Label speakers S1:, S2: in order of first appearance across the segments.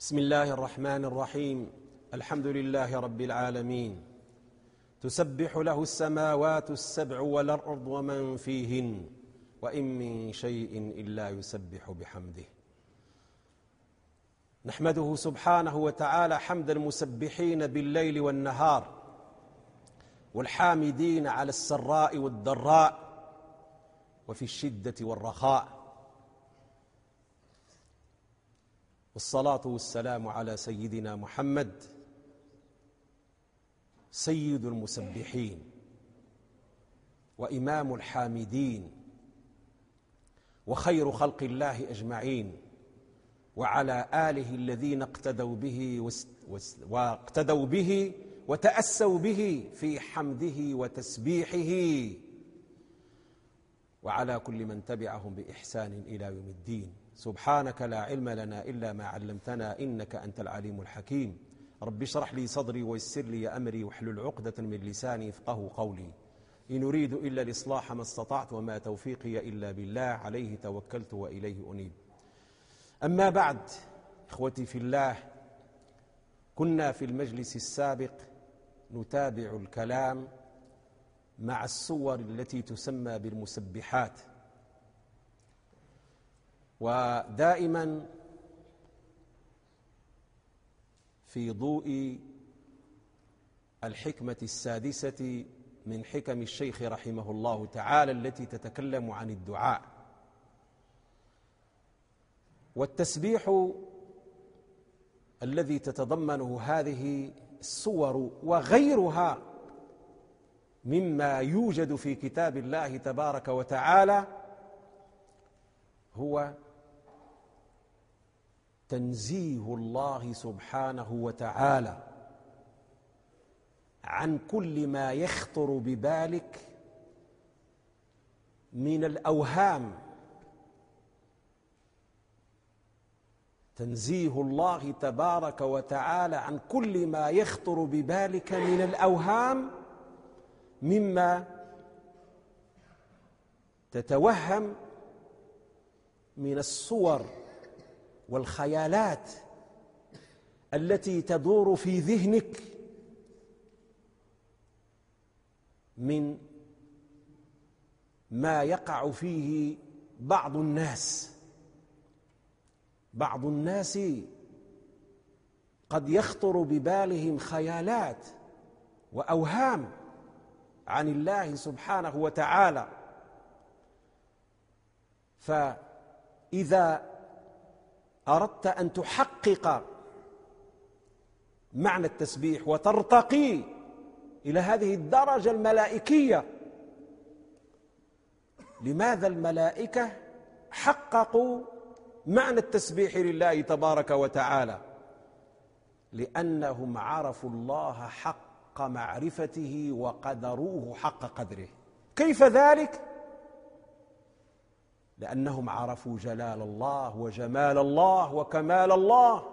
S1: بسم الله الرحمن الرحيم. الحمد لله رب العالمين، تسبح له السماوات السبع والأرض ومن فيهن وإن من شيء إلا يسبح بحمده. نحمده سبحانه وتعالى حمد المسبحين بالليل والنهار، والحامدين على السراء والضراء وفي الشدة والرخاء، والصلاة والسلام على سيدنا محمد سيد المسبحين وإمام الحامدين وخير خلق الله أجمعين، وعلى آله الذين اقتدوا به وتأسوا به في حمده وتسبيحه، وعلى كل من تبعهم بإحسان إلى يوم الدين. سبحانك لا علم لنا إلا ما علمتنا إنك أنت العليم الحكيم. رب اشرح لي صدري ويسر لي أمري واحلل عقدة من لساني يفقهوا قولي. إن أريد إلا الإصلاح ما استطعت وما توفيقي إلا بالله، عليه توكلت وإليه أنيب. أما بعد، إخوتي في الله، كنا في المجلس السابق نتابع الكلام مع السور التي تسمى بالمسبحات، ودائما في ضوء الحكمة السادسة من حكم الشيخ رحمه الله تعالى التي تتكلم عن الدعاء. والتسبيح الذي تتضمنه هذه السور وغيرها مما يوجد في كتاب الله تبارك وتعالى هو تنزيه الله سبحانه وتعالى عن كل ما يخطر ببالك من الأوهام، تنزيه الله تبارك وتعالى عن كل ما يخطر ببالك من الأوهام مما تتوهم من الصور والخيالات التي تدور في ذهنك من ما يقع فيه بعض الناس. بعض الناس قد يخطر ببالهم خيالات وأوهام عن الله سبحانه وتعالى، فإذا أردت أن تحقق معنى التسبيح وترتقي إلى هذه الدرجة الملائكية، لماذا الملائكة حققوا معنى التسبيح لله تبارك وتعالى؟ لأنهم عرفوا الله حق معرفته وقدروه حق قدره. كيف ذلك؟ لأنهم عرفوا جلال الله وجمال الله وكمال الله،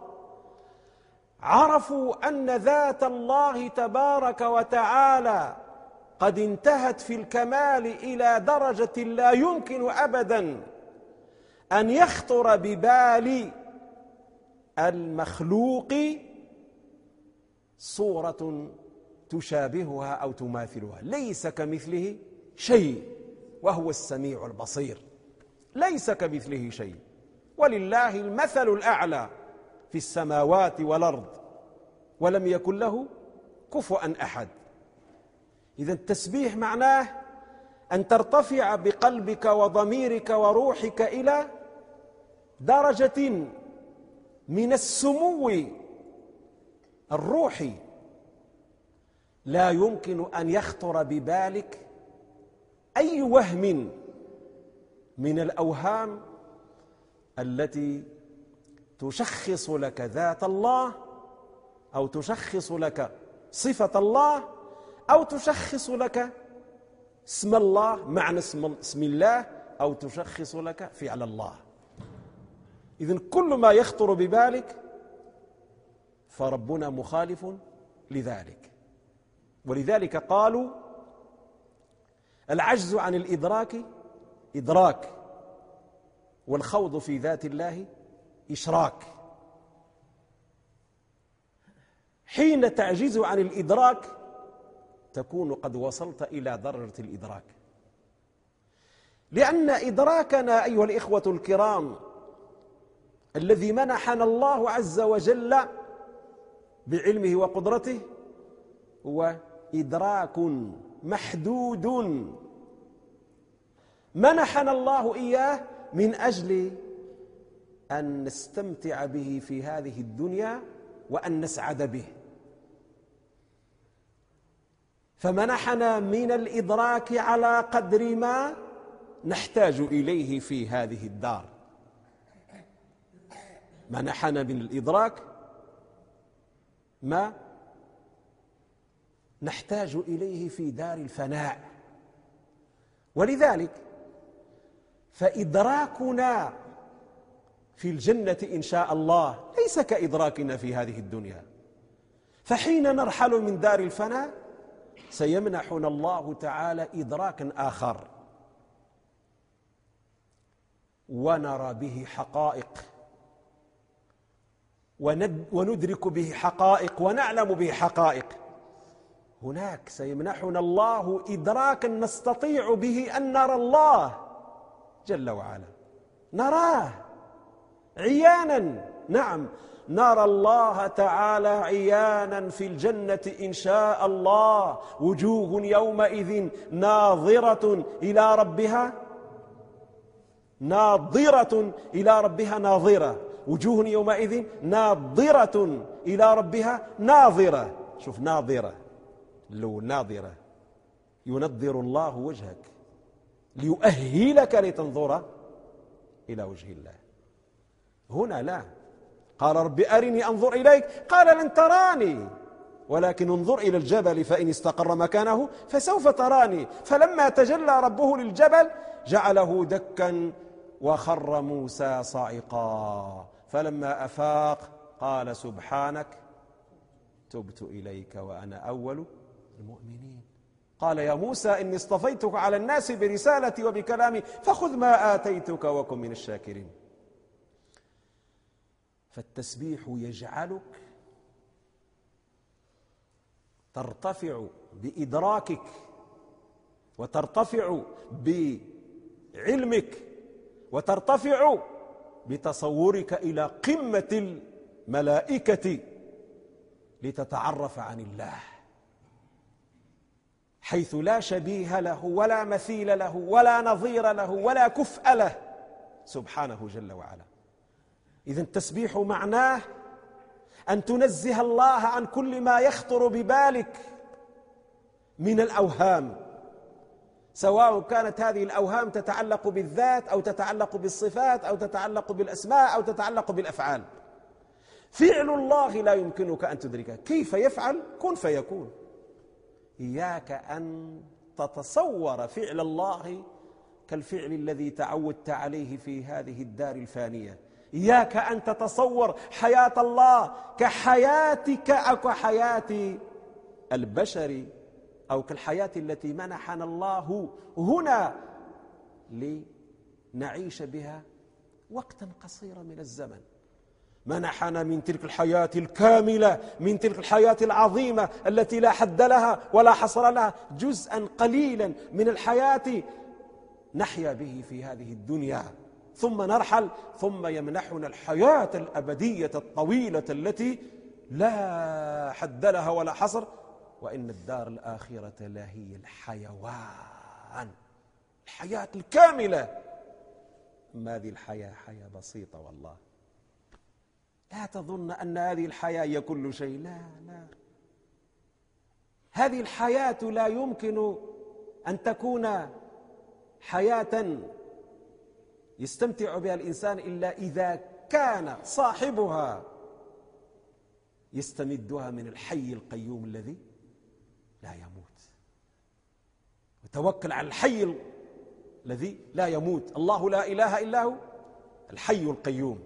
S1: عرفوا أن ذات الله تبارك وتعالى قد انتهت في الكمال إلى درجة لا يمكن أبدا أن يخطر ببال المخلوق صورة تشابهها أو تماثلها. ليس كمثله شيء وهو السميع البصير، ليس كمثله شيء، ولله المثل الأعلى في السماوات والأرض ولم يكن له كفوا أحد. إذن التسبيح معناه أن ترتفع بقلبك وضميرك وروحك إلى درجة من السمو الروحي لا يمكن أن يخطر ببالك أي وهم من الأوهام التي تشخص لك ذات الله، أو تشخص لك صفة الله، أو تشخص لك اسم الله، معنى اسم الله، أو تشخص لك فعل الله. إذن كل ما يخطر ببالك فربنا مخالف لذلك. ولذلك قالوا العجز عن الإدراك إدراك، والخوض في ذات الله إشراك. حين تعجز عن الإدراك تكون قد وصلت إلى درجة الإدراك، لأن إدراكنا أيها الإخوة الكرام الذي منحنا الله عز وجل بعلمه وقدرته هو إدراك محدود منحنا الله إياه من أجل أن نستمتع به في هذه الدنيا وأن نسعد به. فمنحنا من الإدراك على قدر ما نحتاج إليه في هذه الدار. منحنا من الإدراك ما نحتاج إليه في دار الفناء. ولذلك فإدراكنا في الجنة إن شاء الله ليس كإدراكنا في هذه الدنيا. فحين نرحل من دار الفناء سيمنحنا الله تعالى إدراكا آخر ونرى به حقائق وندرك به حقائق ونعلم به حقائق. هناك سيمنحنا الله إدراكا نستطيع به أن نرى الله جل وعلا، نراه عيانا. نعم، نرى الله تعالى عيانا في الجنة إن شاء الله. وجوه يومئذ ناظرة إلى ربها ناظرة إلى ربها ناظرة. وجوه يومئذ ناظرة إلى ربها ناظرة. شوف، ناظرة لو ناظرة، ينظر الله وجهك ليؤهلك لتنظر إلى وجه الله. هنا لا، قال رب أرني أنظر إليك، قال لن تراني ولكن انظر إلى الجبل فإن استقر مكانه فسوف تراني. فلما تجلى ربه للجبل جعله دكا وخر موسى صاعقا. فلما أفاق قال سبحانك تبت إليك وأنا أول المؤمنين. قال يا موسى إني اصطفيتك على الناس برسالتي وبكلامي فخذ ما آتيتك وكن من الشاكرين. فالتسبيح يجعلك ترتفع بإدراكك وترتفع بعلمك وترتفع بتصورك إلى قمة الملائكة لتتعرف عن الله حيث لا شبيه له ولا مثيل له ولا نظير له ولا كفء له سبحانه جل وعلا. إذن التسبيح معناه أن تنزه الله عن كل ما يخطر ببالك من الأوهام، سواء كانت هذه الأوهام تتعلق بالذات أو تتعلق بالصفات أو تتعلق بالأسماء أو تتعلق بالأفعال. فعل الله لا يمكنك أن تدركه، كيف يفعل؟ كن فيكون. إياك أن تتصور فعل الله كالفعل الذي تعودت عليه في هذه الدار الفانية. إياك أن تتصور حياة الله كحياتك أو كحياة البشر أو كالحياة التي منحنا الله هنا لنعيش بها وقتا قصيرا من الزمن. منحنا من تلك الحياة الكاملة، من تلك الحياة العظيمة التي لا حد لها ولا حصر لها، جزءا قليلا من الحياة نحيا به في هذه الدنيا، ثم نرحل، ثم يمنحنا الحياة الأبدية الطويلة التي لا حد لها ولا حصر. وإن الدار الآخرة لهي الحيوان، الحياة الكاملة. أما هذه الحياة حياة بسيطة والله. لا تظن أن هذه الحياة هي كل شيء، لا لا. هذه الحياة لا يمكن أن تكون حياة يستمتع بها الإنسان إلا إذا كان صاحبها يستمدها من الحي القيوم الذي لا يموت. وتوكل على الحي الذي لا يموت، الله لا إله إلا هو الحي القيوم.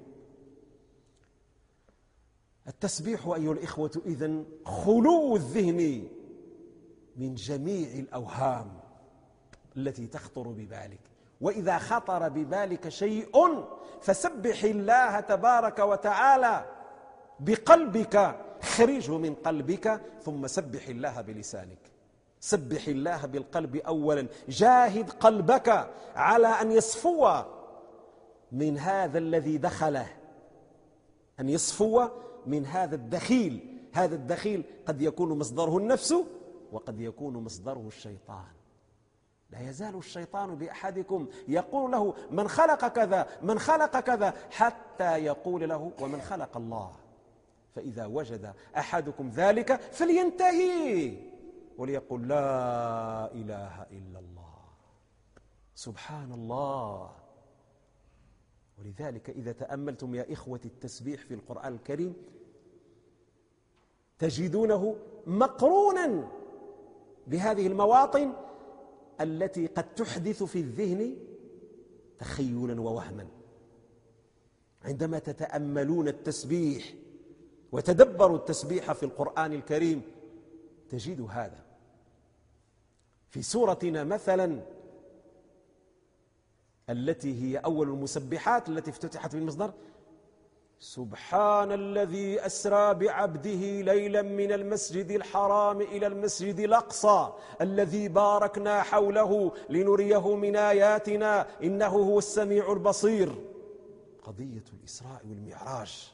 S1: التسبيح أيها الإخوة إذن خلو الذهن من جميع الأوهام التي تخطر ببالك. وإذا خطر ببالك شيء فسبح الله تبارك وتعالى بقلبك خرجه من قلبك ثم سبح الله بلسانك. سبح الله بالقلب أولا، جاهد قلبك على أن يصفو من هذا الذي دخله، أن يصفو من هذا الدخيل. هذا الدخيل قد يكون مصدره النفس وقد يكون مصدره الشيطان. لا يزال الشيطان بأحدكم يقول له من خلق كذا من خلق كذا، حتى يقول له ومن خلق الله. فإذا وجد أحدكم ذلك فلينتهي وليقول لا إله إلا الله. سبحان الله. ولذلك إذا تأملتم يا إخوة التسبيح في القرآن الكريم تجدونه مقرونا بهذه المواطن التي قد تحدث في الذهن تخيلا ووهما. عندما تتأملون التسبيح وتدبروا التسبيح في القرآن الكريم تجد هذا. في سورتنا مثلا التي هي أول المسبحات التي افتتحت بالمصدر سبحان الذي أسرى بعبده ليلا من المسجد الحرام إلى المسجد الأقصى الذي باركنا حوله لنريه من آياتنا إنه هو السميع البصير. قضية الإسراء والمعراج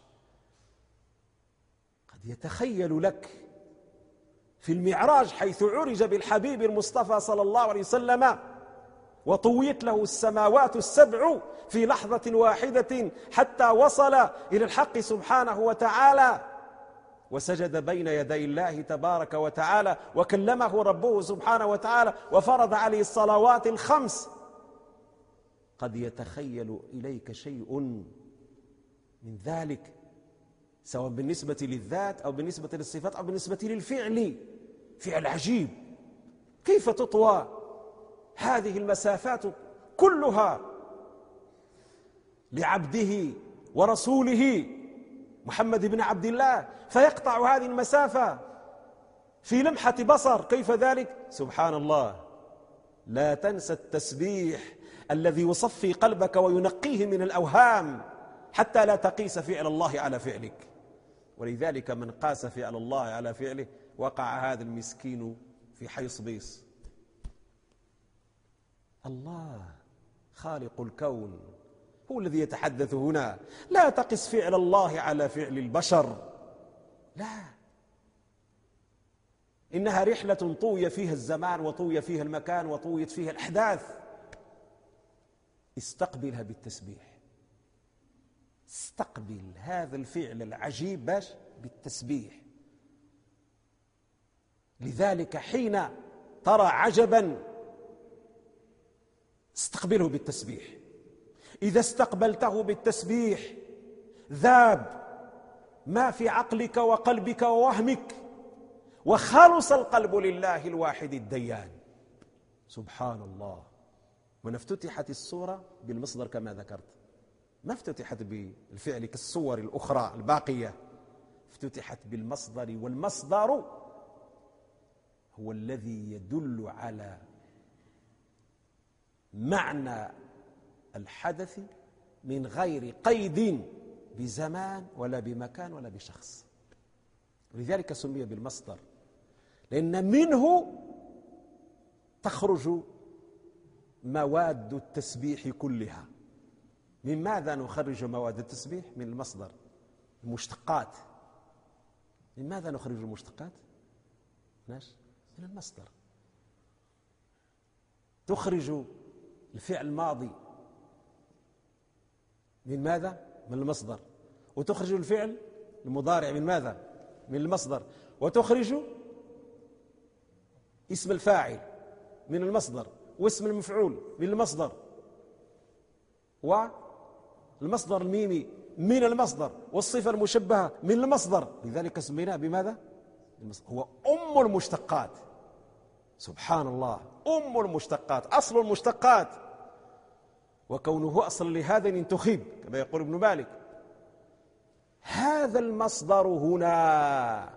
S1: قد يتخيل لك في المعراج حيث عرج بالحبيب المصطفى صلى الله عليه وسلم وطويت له السماوات السبع في لحظة واحدة حتى وصل إلى الحق سبحانه وتعالى وسجد بين يدي الله تبارك وتعالى وكلمه ربه سبحانه وتعالى وفرض عليه الصلوات الخمس. قد يتخيل إليك شيء من ذلك سواء بالنسبة للذات أو بالنسبة للصفات أو بالنسبة للفعل. فعل عجيب، كيف تطوى هذه المسافات كلها لعبده ورسوله محمد بن عبد الله، فيقطع هذه المسافة في لمحة بصر. كيف ذلك؟ سبحان الله. لا تنسى التسبيح الذي يصفي قلبك وينقيه من الأوهام حتى لا تقيس فعل الله على فعلك. ولذلك من قاس فعل الله على فعله وقع هذا المسكين في حيص بيص. الله خالق الكون هو الذي يتحدث هنا. لا تقس فعل الله على فعل البشر، لا، إنها رحلة طوي فيها الزمان وطوي فيها المكان وطويت فيها الأحداث. استقبلها بالتسبيح، استقبل هذا الفعل العجيب باش بالتسبيح. لذلك حين ترى عجبا استقبله بالتسبيح. إذا استقبلته بالتسبيح ذاب ما في عقلك وقلبك ووهمك وخلص القلب لله الواحد الديان. سبحان الله. وإن افتتحت السورة بالمصدر كما ذكرت، ما افتتحت بالفعل كالصور الأخرى الباقية، افتتحت بالمصدر، والمصدر هو الذي يدل على معنى الحدث من غير قيد بزمان ولا بمكان ولا بشخص. ولذلك سمي بالمصدر، لأن منه تخرج مواد التسبيح كلها. من ماذا نخرج مواد التسبيح؟ من المصدر. المشتقات، من ماذا نخرج المشتقات؟ من المصدر. تخرج الفعل الماضي من ماذا؟ من المصدر. وتخرج الفعل المضارع من ماذا؟ من المصدر. وتخرج اسم الفاعل من المصدر، واسم المفعول من المصدر، والمصدر الميمي من المصدر، والصفة المشبهة من المصدر. لذلك سميناه بماذا؟ هو أم المشتقات. سبحان الله، أم المشتقات، أصل المشتقات. وكونه أصل لهذا انتخب كما يقول ابن مالك. هذا المصدر هنا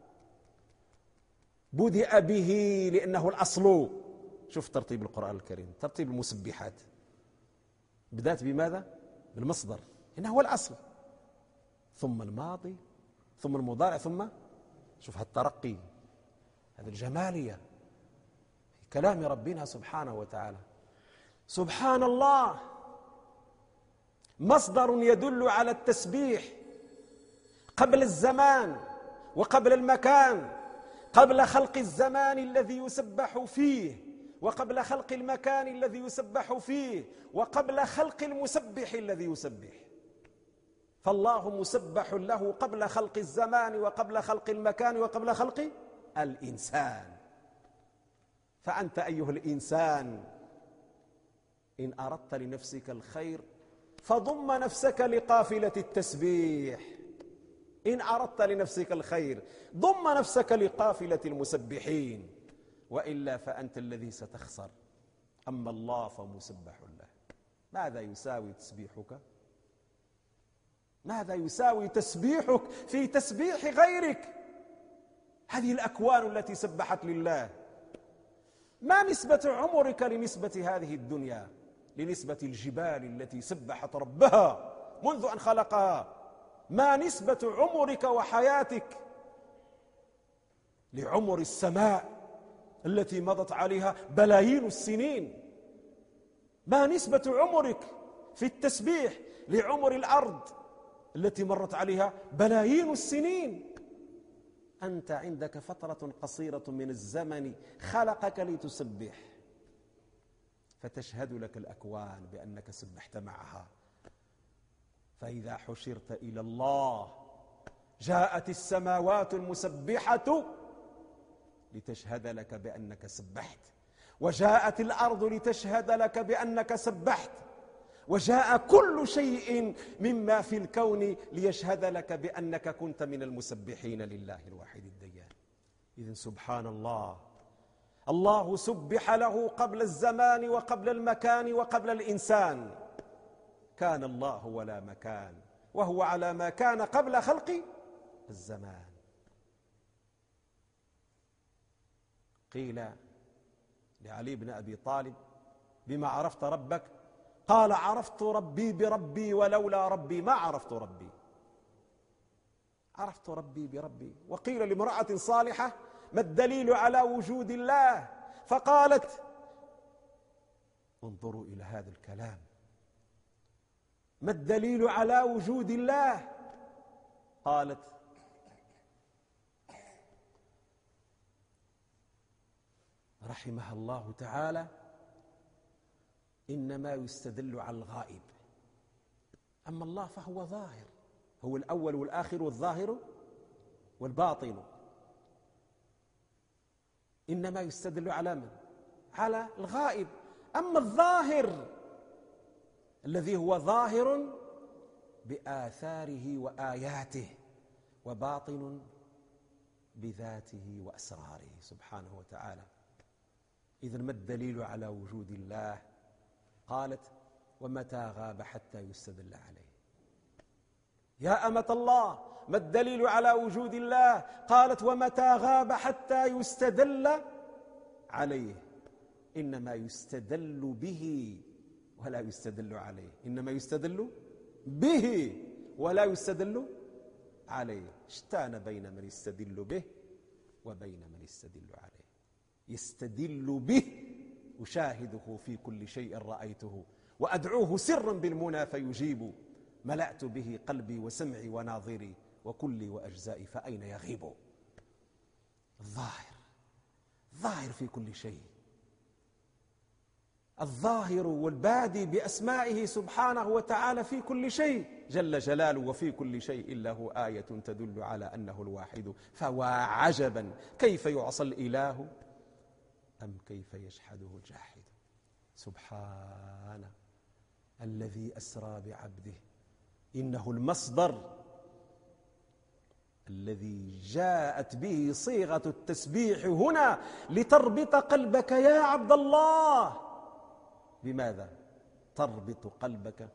S1: بدأ به لأنه الأصل. شوف ترتيب القرآن الكريم، ترتيب المسبحات بدأت بماذا؟ بالمصدر، إنه هو الأصل، ثم الماضي، ثم المضارع، ثم شوف هالترقي، هذه الجمالية في كلام ربنا سبحانه وتعالى. سبحان الله، مصدر يدل على التسبيح قبل الزمان وقبل المكان، قبل خلق الزمان الذي يسبح فيه، وقبل خلق المكان الذي يسبح فيه، وقبل خلق المسبح الذي يسبح. فالله مسبح له قبل خلق الزمان وقبل خلق المكان وقبل خلق الإنسان. فأنت أيها الإنسان إن أردت لنفسك الخير فضم نفسك لقافلة التسبيح. إن أردت لنفسك الخير ضم نفسك لقافلة المسبحين، وإلا فأنت الذي ستخسر. أما الله فمسبح له. ماذا يساوي تسبيحك؟ ماذا يساوي تسبيحك في تسبيح غيرك؟ هذه الأكوان التي سبحت لله، ما نسبة عمرك لنسبة هذه الدنيا، لنسبة الجبال التي سبحت ربها منذ أن خلقها؟ ما نسبة عمرك وحياتك لعمر السماء التي مضت عليها بلايين السنين؟ ما نسبة عمرك في التسبيح لعمر الأرض التي مرت عليها بلايين السنين؟ أنت عندك فترة قصيرة من الزمن خلقك لتسبح، فتشهد لك الأكوان بأنك سبحت معها. فإذا حشرت إلى الله جاءت السماوات المسبحة لتشهد لك بأنك سبحت، وجاءت الأرض لتشهد لك بأنك سبحت، وجاء كل شيء مما في الكون ليشهد لك بأنك كنت من المسبحين لله الواحد الديان. إذن سبحان الله، الله سبح له قبل الزمان وقبل المكان وقبل الإنسان. كان الله ولا مكان، وهو على ما كان قبل خلق الزمان. قيل لعلي بن أبي طالب: بما عرفت ربك؟ قال: عرفت ربي بربي، ولولا ربي ما عرفت ربي. عرفت ربي بربي. وقيل لامرأة صالحة: ما الدليل على وجود الله؟ فقالت: انظروا إلى هذا الكلام، ما الدليل على وجود الله؟ قالت: رحمها الله تعالى: إنما يستدل على الغائب، أما الله فهو ظاهر، هو الأول والآخر والظاهر والباطن. إنما يستدل على من؟ على الغائب. أما الظاهر الذي هو ظاهر بآثاره وآياته، وباطن بذاته وأسراره سبحانه وتعالى. إذن ما الدليل على وجود الله؟ قالت: ومتى غاب حتى يستدل عليه. يا أمة الله، ما الدليل على وجود الله؟ قالت: ومتى غاب حتى يستدل عليه. إنما يستدل به ولا يستدل عليه، إنما يستدل به ولا يستدل عليه. اشتان بين من يستدل به وبين من يستدل عليه. يستدل به أشاهده في كل شيء رأيته، وأدعوه سرا بالمنى فيجيب، ملأت به قلبي وسمعي وناظري وكلي وأجزائي فأين يغيب. الظاهر، ظاهر في كل شيء، الظاهر والبادي بأسمائه سبحانه وتعالى في كل شيء جل جلاله، وفي كل شيء له آية تدل على أنه الواحد. فوا عجبا كيف يعصى الإله أم كيف يجحده الجاحد. سبحان الذي أسرى بعبده، إنه المصدر الذي جاءت به صيغة التسبيح هنا لتربط قلبك يا عبد الله. بماذا تربط قلبك؟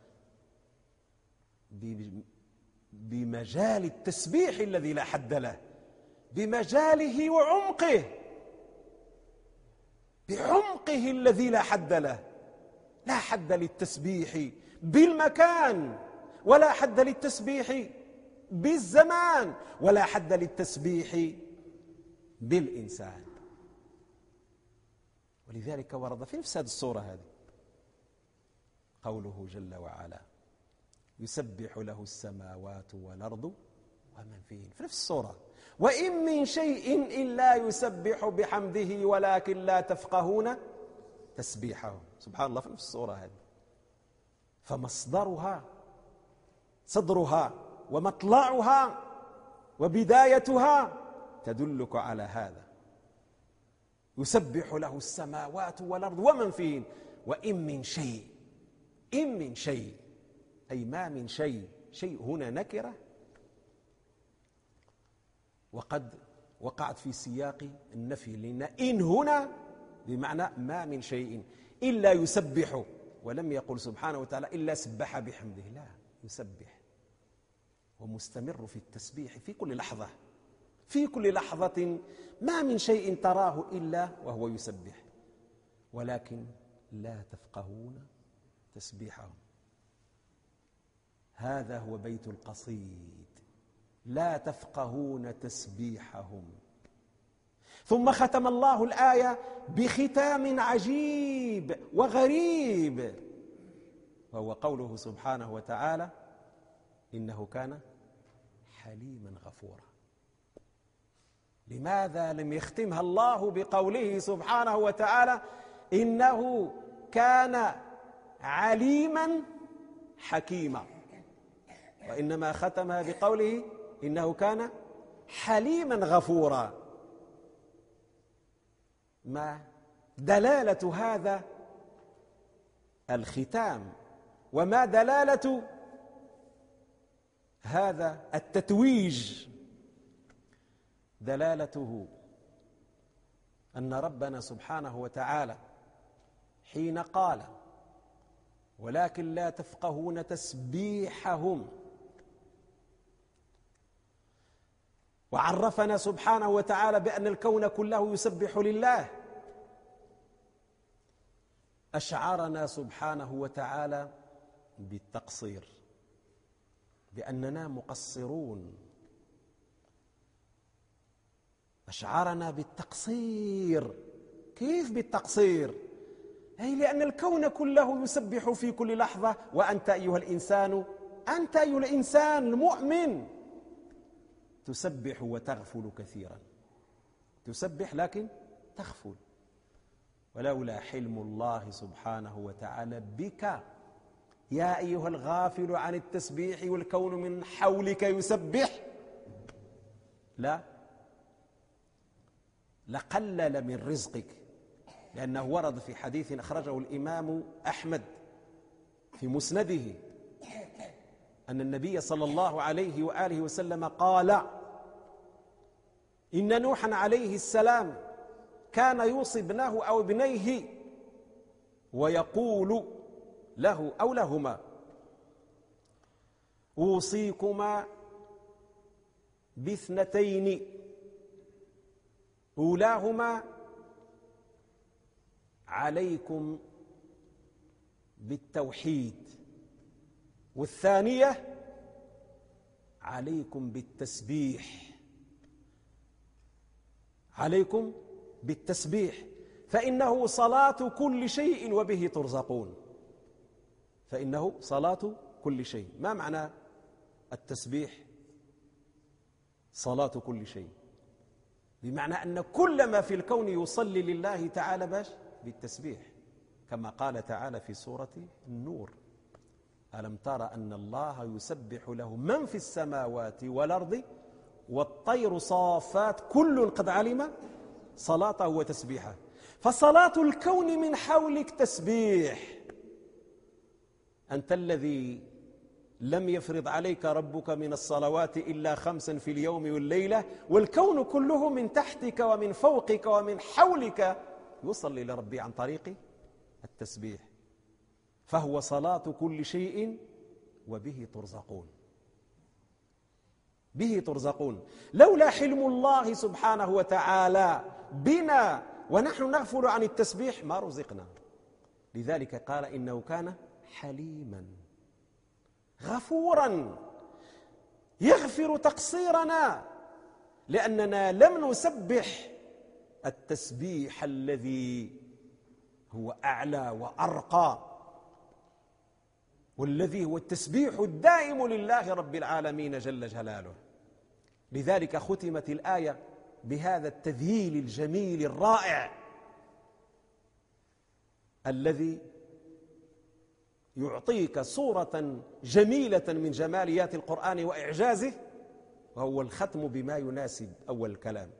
S1: بمجال التسبيح الذي لا حد له، بمجاله وعمقه، بعمقه الذي لا حد له. لا حد للتسبيح بالمكان، ولا حد للتسبيح بالزمان، ولا حد للتسبيح بالإنسان. ولذلك ورد في نفس هذه الصورة هذه قوله جل وعلا يسبح له السماوات والأرض ومن فيهن، في نفس الصورة وإن من شيء إلا يسبح بحمده ولكن لا تفقهون تسبيحهم. سبحان الله، في نفس الصورة هذه. فمصدرها صدرها ومطلعها وبدايتها تدلك على هذا. يسبح له السماوات والأرض ومن فيهن وإن من شيء، إن من شيء أي ما من شيء. شيء هنا نكرة وقد وقعت في سياق النفي، لأن إن هنا بمعنى ما من شيء إلا يسبح، ولم يقل سبحانه وتعالى إلا سبح بحمده، لا، يسبح ومستمر في التسبيح في كل لحظة، في كل لحظة ما من شيء تراه إلا وهو يسبح، ولكن لا تفقهون تسبيحهم. هذا هو بيت القصيد، لا تفقهون تسبيحهم. ثم ختم الله الآية بختام عجيب وغريب، وهو قوله سبحانه وتعالى إنه كان حليما غفورا. لماذا لم يختمها الله بقوله سبحانه وتعالى إنه كان عليما حكيما، وإنما ختمها بقوله إنه كان حليما غفورا؟ ما دلالة هذا الختام وما دلالة هذا التتويج؟ دلالته أن ربنا سبحانه وتعالى حين قال ولكن لا تفقهون تسبيحهم، وعرفنا سبحانه وتعالى بأن الكون كله يسبح لله، أشعرنا سبحانه وتعالى بالتقصير، بأننا مقصرون، أشعرنا بالتقصير. كيف بالتقصير؟ أي لأن الكون كله يسبح في كل لحظة، وأنت أيها الإنسان، أنت أيها الإنسان المؤمن تسبح وتغفل كثيرا، تسبح لكن تغفل. ولولا حلم الله سبحانه وتعالى بك يا أيها الغافل عن التسبيح والكون من حولك يسبح، لا لقلل من رزقك، لأنه ورد في حديث أخرجه الإمام أحمد في مسنده أن النبي صلى الله عليه وآله وسلم قال إن نوحا عليه السلام كان يوصي ابنه أو ابنيه ويقول له أو لهما أوصيكما باثنتين أولاهما عليكم بالتوحيد، والثانية عليكم بالتسبيح، عليكم بالتسبيح فإنه صلاة كل شيء وبه ترزقون. فإنه صلاة كل شيء. ما معنى التسبيح؟ صلاة كل شيء، بمعنى أن كل ما في الكون يصلي لله تعالى باش بالتسبيح، كما قال تعالى في سورة النور ألم تر أن الله يسبح له من في السماوات والأرض والطير صافات كل قد علم صلاته وتسبيحه. فصلاة الكون من حولك تسبيح. أنت الذي لم يفرض عليك ربك من الصلوات إلا 5 في اليوم والليلة، والكون كله من تحتك ومن فوقك ومن حولك يصلي لربي عن طريق التسبيح. فهو صلاة كل شيء وبه ترزقون، به ترزقون. لولا حلم الله سبحانه وتعالى بنا ونحن نغفل عن التسبيح ما رزقنا. لذلك قال إنه كان حليما غفورا، يغفر تقصيرنا، لأننا لم نسبح التسبيح الذي هو أعلى وأرقى، والذي هو التسبيح الدائم لله رب العالمين جل جلاله. لذلك ختمت الآية بهذا التذييل الجميل الرائع الذي يعطيك صورة جميلة من جماليات القرآن وإعجازه، وهو الختم بما يناسب أول الكلام.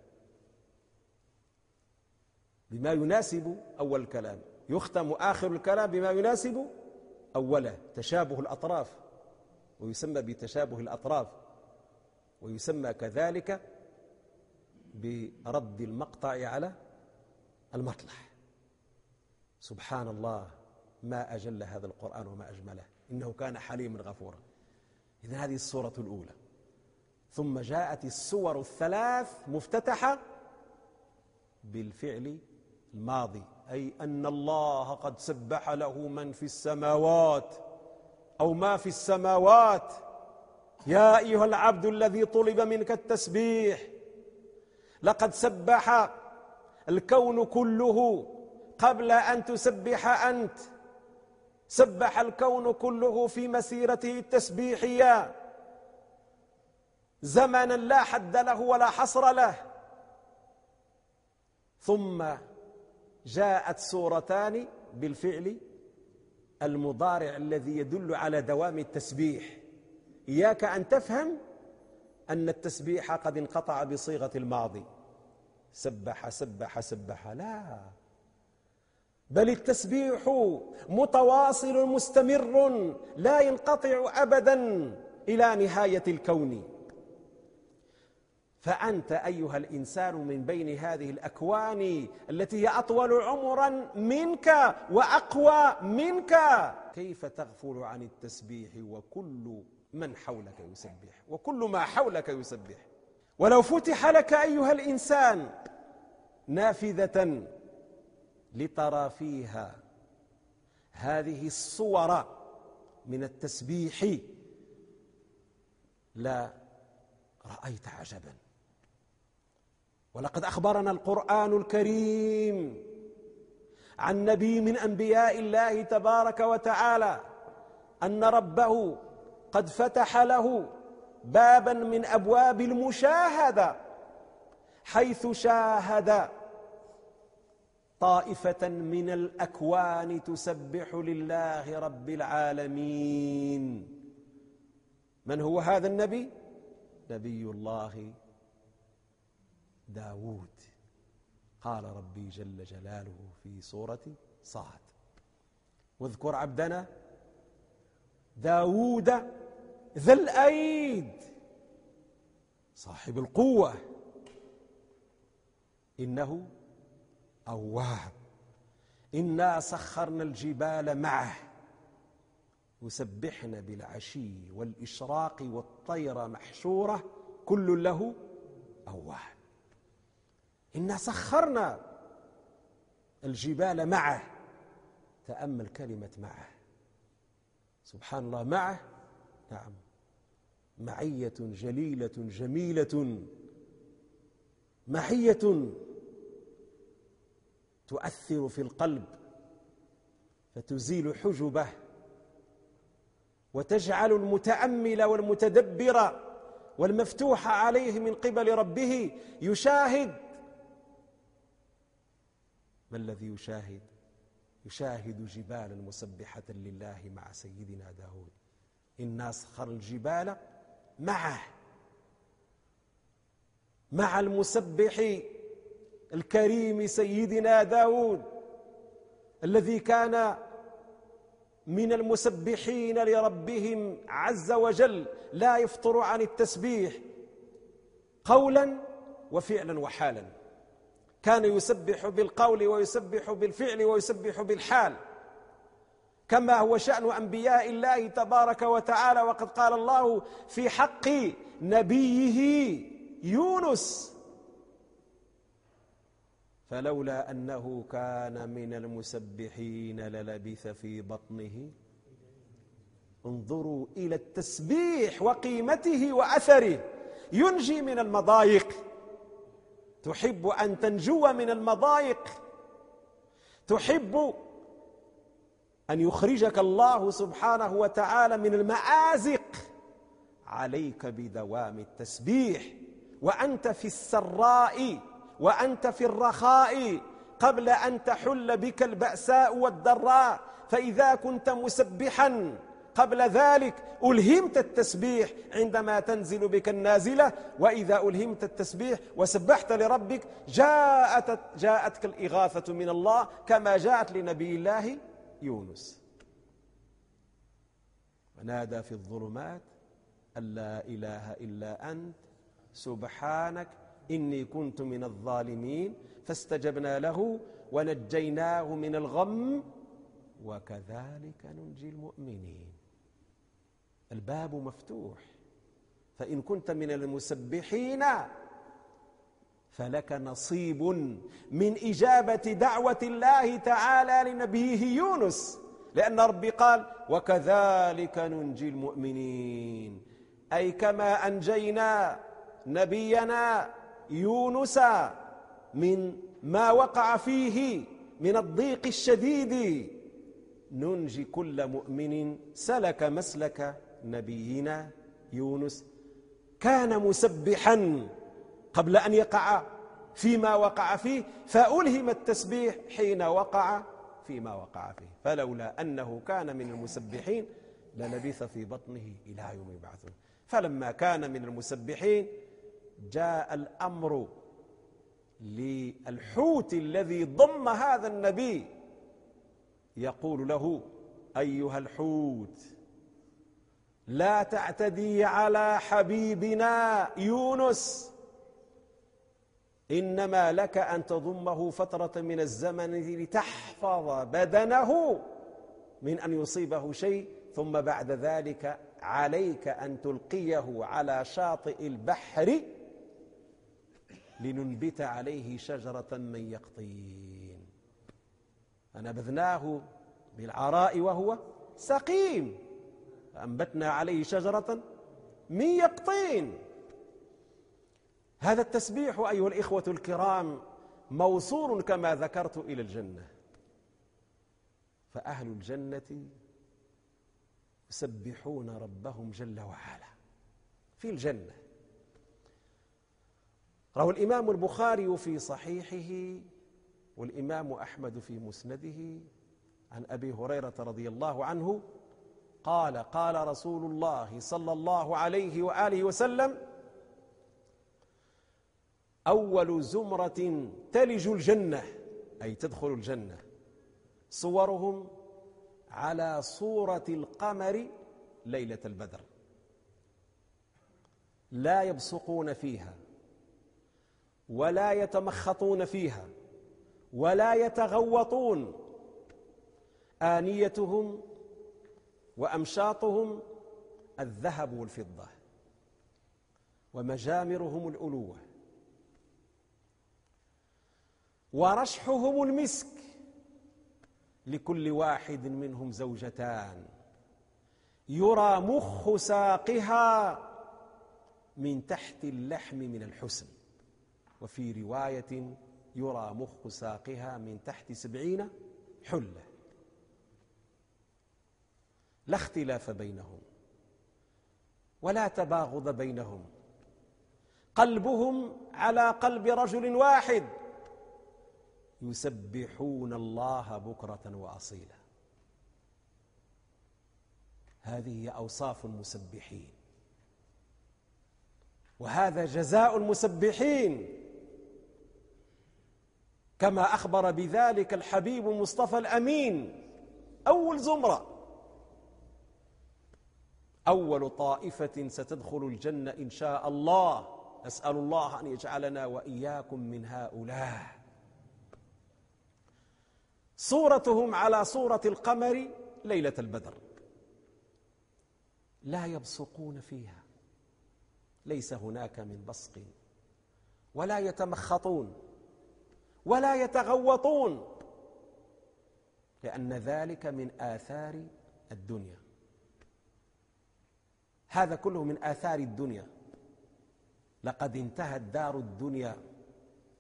S1: بما يناسب أول الكلام، يختم آخر الكلام بما يناسب أوله، تشابه الأطراف، ويسمى بتشابه الأطراف، ويسمى كذلك برد المقطع على المطلع. سبحان الله، ما أجل هذا القرآن وما أجمله، إنه كان حليما غفورا. إذن هذه السورة الأولى. ثم جاءت السور الثلاث مفتتحة بالفعل الماضي، أي أن الله قد سبح له من في السماوات أو ما في السماوات. يا أيها العبد الذي طلب منك التسبيح، لقد سبح الكون كله قبل أن تسبح أنت، سبح الكون كله في مسيرته التسبيحية زمنا لا حد له ولا حصر له. ثم جاءت سورتان بالفعل المضارع الذي يدل على دوام التسبيح. إياك أن تفهم أن التسبيح قد انقطع بصيغة الماضي، سبح سبح سبح، لا، بل التسبيح متواصل مستمر لا ينقطع أبدا إلى نهاية الكون. فأنت أيها الإنسان من بين هذه الأكوان التي هي أطول عمرا منك وأقوى منك، كيف تغفل عن التسبيح وكل من حولك يسبح وكل ما حولك يسبح؟ ولو فتح لك أيها الإنسان نافذة لترى فيها هذه الصور من التسبيح لا رأيت عجبا. ولقد أخبرنا القرآن الكريم عن نبي من أنبياء الله تبارك وتعالى أن ربه قد فتح له بابا من أبواب المشاهدة، حيث شاهد طائفة من الأكوان تسبح لله رب العالمين. من هو هذا النبي؟ نبي الله داود. قال ربي جل جلاله في سورة صاد: واذكر عبدنا داود ذا الأيد صاحب القوة إنه أواب. إنا سخرنا الجبال معه يسبحن بالعشي والإشراق والطير محشورة كل له أواب. إنا سخرنا الجبال معه. تأمل كلمة معه، سبحان الله، معه، نعم، معية جليلة جميلة، معية تؤثر في القلب فتزيل حجبه وتجعل المتأمل والمتدبر والمفتوح عليه من قبل ربه يشاهد. ما الذي يشاهد؟ يشاهد جبالا مسبحة لله مع سيدنا داود. إنا سخرنا الجبال معه، مع المسبح الكريم سيدنا داود الذي كان من المسبحين لربهم عز وجل، لا يفطر عن التسبيح قولا وفعلا وحالا. كان يسبح بالقول ويسبح بالفعل ويسبح بالحال، كما هو شأن أنبياء الله تبارك وتعالى. وقد قال الله في حق نبيه يونس: فلولا أنه كان من المسبحين للبث في بطنه. انظروا إلى التسبيح وقيمته وأثره، ينجي من المضايق تحب أن تنجو من المضايق، تحب أن يخرجك الله سبحانه وتعالى من المآزق، عليك بدوام التسبيح وأنت في السراء وأنت في الرخاء، قبل أن تحل بك البأساء والضراء. فإذا كنت مسبحا قبل ذلك ألهمت التسبيح عندما تنزل بك النازلة، وإذا ألهمت التسبيح وسبحت لربك جاءتك الإغاثة من الله كما جاءت لنبي الله يونس، ونادى في الظلمات أن لا إله إلا أنت سبحانك إني كنت من الظالمين، فاستجبنا له ونجيناه من الغم وكذلك ننجي المؤمنين. الباب مفتوح، فإن كنت من المسبحين فلك نصيب من إجابة دعوة الله تعالى لنبيه يونس، لأن ربي قال وكذلك ننجي المؤمنين، أي كما أنجينا نبينا يونس من ما وقع فيه من الضيق الشديد، ننجي كل مؤمن سلك مسلك نبينا يونس. كان مسبحا قبل أن يقع فيما وقع فيه، فألهم التسبيح حين وقع فيما وقع فيه، فلولا أنه كان من المسبحين للبث في بطنه إلى يوم يبعثون. فلما كان من المسبحين جاء الأمر للحوت الذي ضم هذا النبي، يقول له أيها الحوت لا تعتدي على حبيبنا يونس، إنما لك أن تضمه فترة من الزمن لتحفظ بدنه من أن يصيبه شيء، ثم بعد ذلك عليك أن تلقيه على شاطئ البحر لننبت عليه شجرة من يقطين، فنبذناه بالعراء وهو سقيم، فأنبتنا عليه شجرة من يقطين. هذا التسبيح أيها الإخوة الكرام موصول كما ذكرت إلى الجنة، فأهل الجنة يسبحون ربهم جل وعلا في الجنة. روى الإمام البخاري في صحيحه والإمام أحمد في مسنده عن أبي هريرة رضي الله عنه قال قال رسول الله صلى الله عليه وآله وسلم أول زمرة تلج الجنة أي تدخل الجنة صورهم على صورة القمر ليلة البدر، لا يبصقون فيها ولا يتمخطون فيها ولا يتغوطون، آنيتهم وأمشاطهم الذهب والفضة، ومجامرهم الألوة، ورشحهم المسك، لكل واحد منهم زوجتان، يرى مخ ساقها من تحت اللحم من الحسن، وفي رواية يرى مخ ساقها من تحت 70 حلة، لا اختلاف بينهم ولا تباغض بينهم، قلبهم على قلب رجل واحد، يسبحون الله بكرة وأصيلا. هذه هي أوصاف المسبحين، وهذا جزاء المسبحين، كما أخبر بذلك الحبيب مصطفى الأمين. أول زمرة، أول طائفة ستدخل الجنة إن شاء الله، نسأل الله أن يجعلنا وإياكم من هؤلاء. صورتهم على صورة القمر ليلة البدر، لا يبصقون فيها، ليس هناك من بصق، ولا يتمخطون ولا يتغوطون، لأن ذلك من آثار الدنيا، هذا كله من آثار الدنيا. لقد انتهت دار الدنيا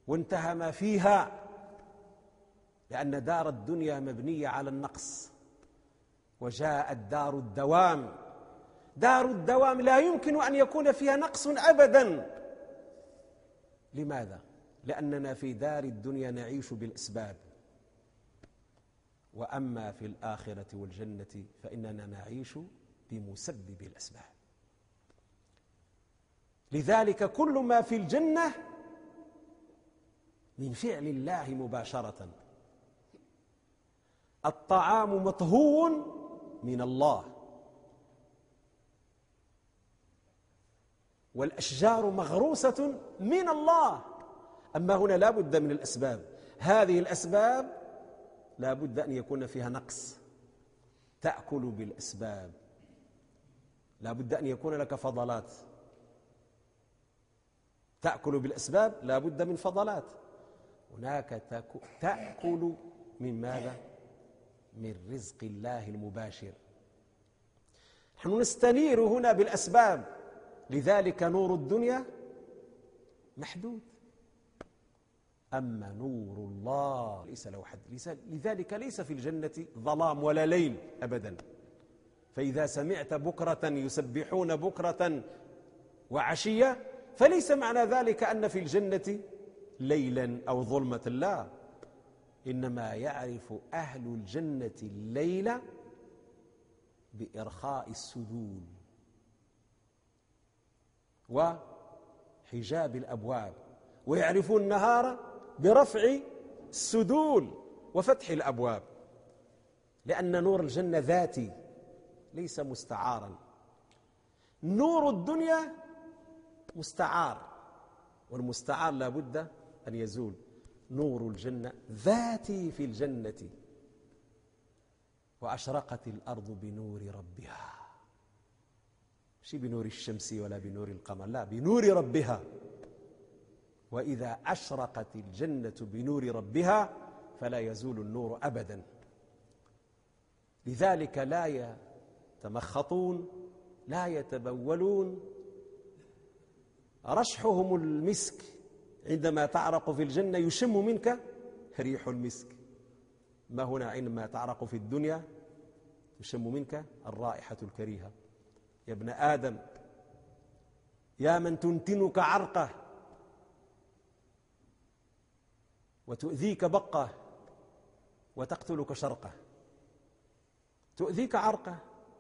S1: وانتهى ما فيها، لأن دار الدنيا مبنية على النقص، وجاءت دار الدوام. دار الدوام لا يمكن أن يكون فيها نقص أبدا. لماذا؟ لأننا في دار الدنيا نعيش بالأسباب، وأما في الآخرة والجنة فإننا نعيش بمسبب الأسباب. لذلك كل ما في الجنة من فعل الله مباشرة. الطعام مطهو من الله، والأشجار مغروسة من الله. أما هنا لا بد من الأسباب. هذه الأسباب لا بد أن يكون فيها نقص. تأكل بالأسباب، لا بد أن يكون لك فضلات. تأكل بالأسباب لا بد من فضلات. هناك تأكل من ماذا؟ من رزق الله المباشر. نحن نستنير هنا بالأسباب، لذلك نور الدنيا محدود. أما نور الله ليس له حد، لذلك ليس في الجنة ظلام ولا ليل أبدا. فإذا سمعت بكرة يسبحون بكرة وعشية، فليس معنى ذلك أن في الجنة ليلا أو ظلمة، لا، إنما يعرف أهل الجنة الليل بإرخاء السدول وحجاب الأبواب، ويعرفون النهار برفع السدول وفتح الأبواب، لأن نور الجنة ذاتي ليس مستعارا. نور الدنيا مستعار، والمستعار لا بد أن يزول. نور الجنة ذاتي في الجنة. وأشرقت الأرض بنور ربها، مش بنور الشمس ولا بنور القمر، لا، بنور ربها. وإذا أشرقت الجنة بنور ربها فلا يزول النور أبدا. لذلك لا يتمخطون، لا يتبولون. رشحهم المسك، عندما تعرق في الجنة يشم منك ريح المسك. ما هنا عندما تعرق في الدنيا يشم منك الرائحة الكريهة. يا ابن آدم، يا من تنتنك عرقه وتؤذيك بقه وتقتلك شرقه. تؤذيك عرقه،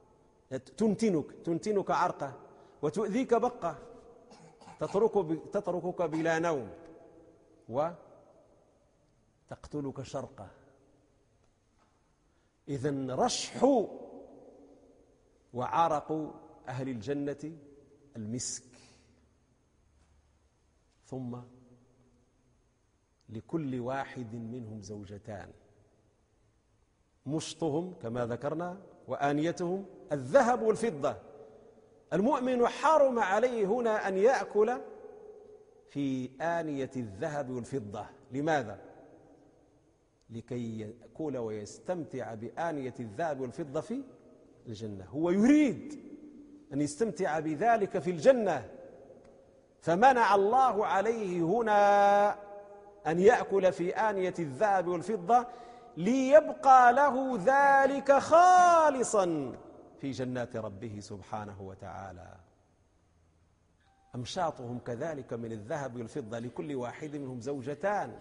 S1: تنتنك عرقه وتؤذيك بقه، تتركك بلا نوم وتقتلك شرقه. إذن رشح وعرق أهل الجنة المسك. ثم لكل واحد منهم زوجتان، مشطهم كما ذكرنا وآنيتهم الذهب والفضة. المؤمن حرم عليه هنا أن يأكل في آنية الذهب والفضة. لماذا؟ لكي يأكل ويستمتع بآنية الذهب والفضة في الجنة. هو يريد أن يستمتع بذلك في الجنة، فمنع الله عليه هنا أن يأكل في آنية الذهب والفضة ليبقى له ذلك خالصا في جنات ربه سبحانه وتعالى. أمشاطهم كذلك من الذهب والفضة، لكل واحد منهم زوجتان،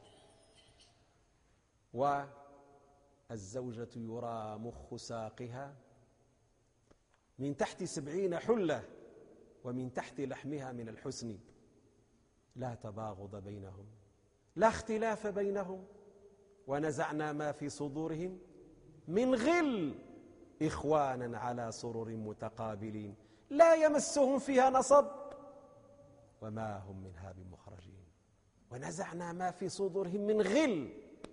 S1: والزوجة يرى مخ ساقها من تحت 70 حلة، ومن تحت لحمها من الحسن. لا تباغض بينهم، لا اختلاف بينهم، ونزعنا ما في صدورهم من غل إخوانا على سرر متقابلين لا يمسهم فيها نصب وما هم منها بمخرجين. ونزعنا ما في صدورهم من غل.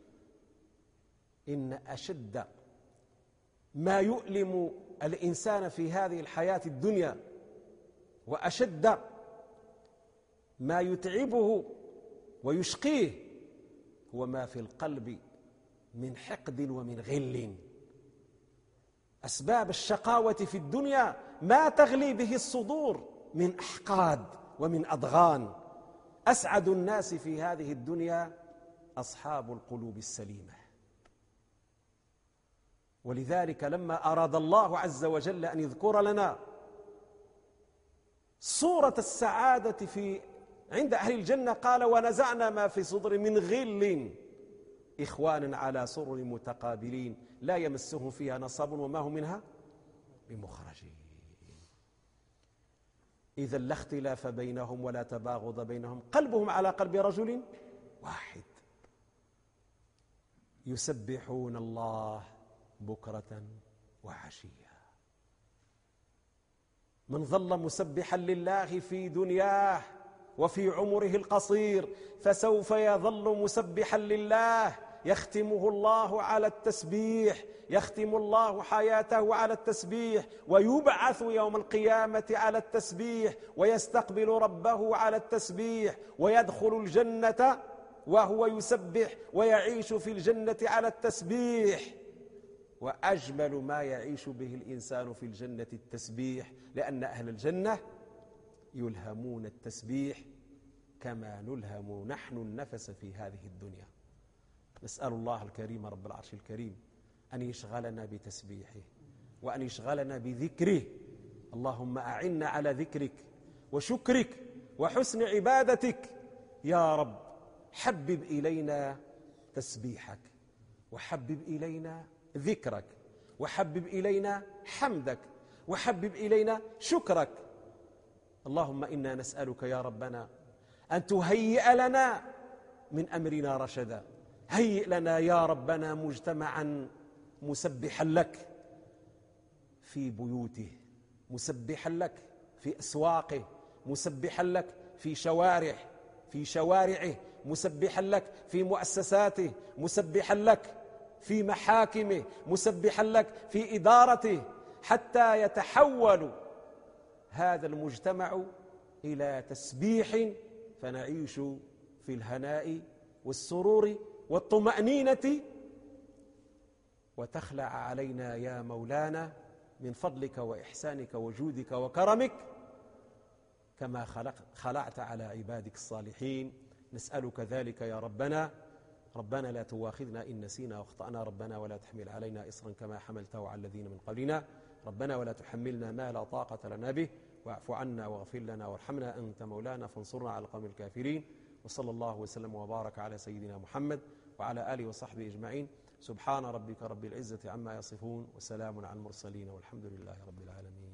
S1: إن أشد ما يؤلم الإنسان في هذه الحياة الدنيا، وأشد ما يتعبه ويشقيه، هو ما في القلب من حقد ومن غل. أسباب الشقاوة في الدنيا ما تغلي به الصدور من أحقاد ومن أضغان. أسعد الناس في هذه الدنيا أصحاب القلوب السليمة. ولذلك لما أراد الله عز وجل أن يذكر لنا صورة السعادة عند أهل الجنة قال: ونزعنا ما في صدر من غل إخوانا على سرر متقابلين لا يمسهم فيها نصب وما هم منها بمخرجين. إذا لا اختلاف بينهم ولا تباغض بينهم، قلبهم على قلب رجل واحد، يسبحون الله بكرة وعشيا. من ظل مسبحا لله في دنياه وفي عمره القصير فسوف يظل مسبحا لله، يختمه الله على التسبيح، يختم الله حياته على التسبيح، ويبعث يوم القيامة على التسبيح، ويستقبل ربه على التسبيح، ويدخل الجنة وهو يسبح، ويعيش في الجنة على التسبيح. وأجمل ما يعيش به الإنسان في الجنة التسبيح، لأن أهل الجنة يلهمون التسبيح كما نلهم نحن النفس في هذه الدنيا. نسأل الله الكريم رب العرش الكريم أن يشغلنا بتسبيحه وأن يشغلنا بذكره. اللهم أعنا على ذكرك وشكرك وحسن عبادتك يا رب. حبب إلينا تسبيحك، وحبب إلينا ذكرك، وحبب إلينا حمدك، وحبب إلينا شكرك. اللهم إنا نسألك يا ربنا أن تهيئ لنا من أمرنا رشدا. هيئ لنا يا ربنا مجتمعا مسبحا لك في بيوته، مسبحا لك في أسواقه، مسبحا لك في شوارعه، مسبحا لك في مؤسساته، مسبحا لك في محاكمه، مسبحا لك في إدارته، حتى يتحول هذا المجتمع إلى تسبيح، فنعيش في الهناء والسرور والطمأنينة. وتخلع علينا يا مولانا من فضلك وإحسانك وجودك وكرمك كما خلعت على عبادك الصالحين. نسألك ذلك يا ربنا. ربنا لا تواخذنا إن نسينا واخطأنا، ربنا ولا تحمل علينا إصرا كما حملته على الذين من قبلنا، ربنا ولا تحملنا ما لا طاقة لنا به، واعف عنا واغفر لنا وارحمنا أنت مولانا فانصرنا على القوم الكافرين. وصلى الله وسلم وبارك على سيدنا محمد وعلى آله وصحبه أجمعين. سبحان ربك رب العزة عما يصفون، وسلام على المرسلين، والحمد لله رب العالمين.